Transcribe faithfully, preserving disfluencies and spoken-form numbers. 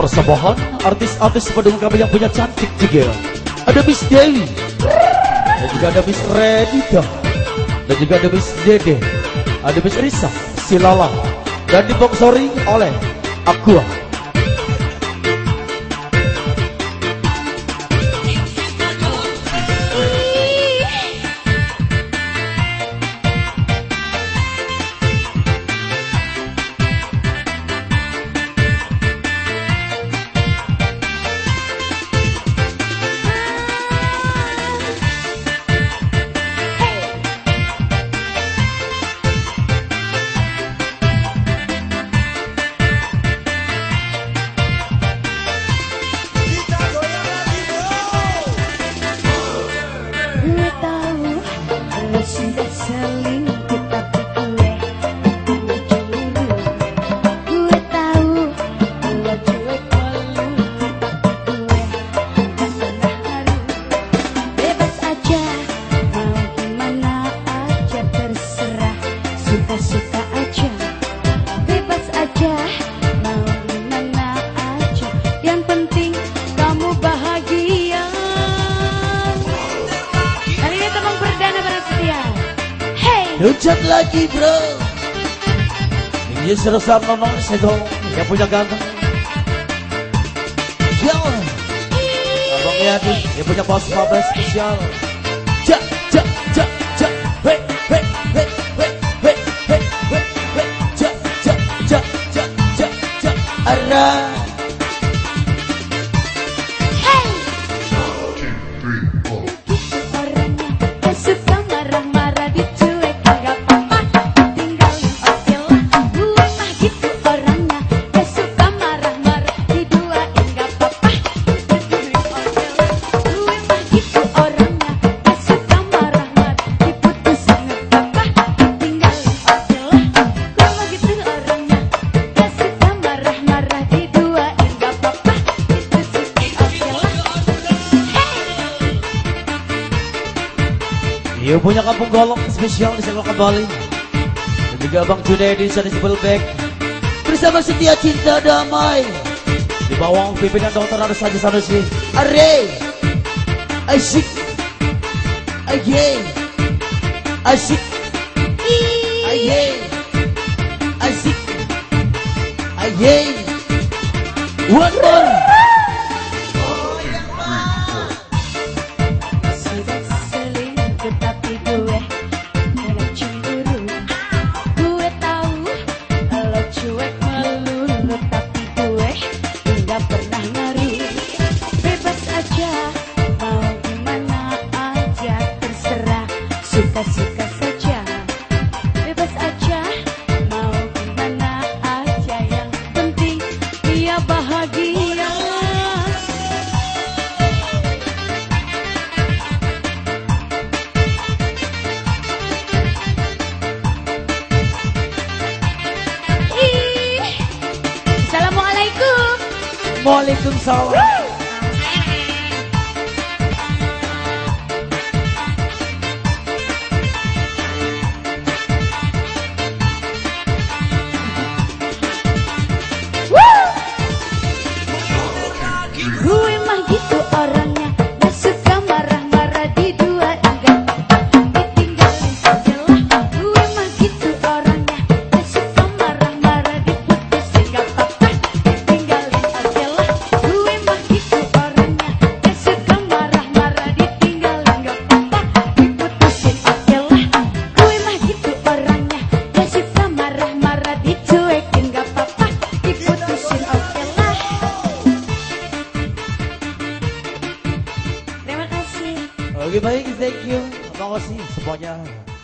persembahan artis-artis pendukung kami yang punya cantik juga. Ada Miss Dewi, dan juga ada Miss Redita, dan juga ada Miss Dede, ada Miss Risa, Silala, dan disponsori oleh Aqua. Sudah selingkuh tapi gue cemburu. Gue tahu lo cuek malu, tapi gue gak pernah haru. Bebas aja, mau gimana aja terserah. Suka-suka aja, bebas aja, mau gimana aja. Yang penting kamu bahagia. Kali ini teman perdana pada setia. Hujan lagi bro. Ini serasa memang sedong yang punya ganteng. Jangan Abang Yadi yang punya bos mabes spesial. Ja, ja, ja, ja. Hei, hei, hei, hei, hei, hei, hei, hei. Ja, ja, ja, ja, ja, ja. Arah. Ia punya kampung golong spesial di Selok Bali. Dan juga Bang Junedi di Sebelbek bersama Setia Cinta Damai di bawah pimpinan Dokter Aris Haji Sanusi. Are asyik aye asyik aye asyik aye one more. Tapi gue gak cemburu. Gue tahu lo cuek melulu, tapi gue gak pernah ngaruh. Bebas aja, mau gimana aja terserah. Suka-suka saja, bebas aja, mau gimana aja. Yang penting dia bahagia. Waalaikumsalam. Gue mah gitu orangnya, gak suka marah-marah di dua enggak ditinggalin aja lah. Gue mah gitu orangnya, gak suka marah-marah diputusin gak apa-apa ditinggalin aja lah. Gue mah gitu orangnya, gak suka marah-marah ditinggalin gak apa-apa diputusin aja lah. Gue mah gitu orangnya, gak suka marah-marah dicuekin gak apa-apa diputusin aja lah. Oke baik, thank you. Terima kasih semuanya.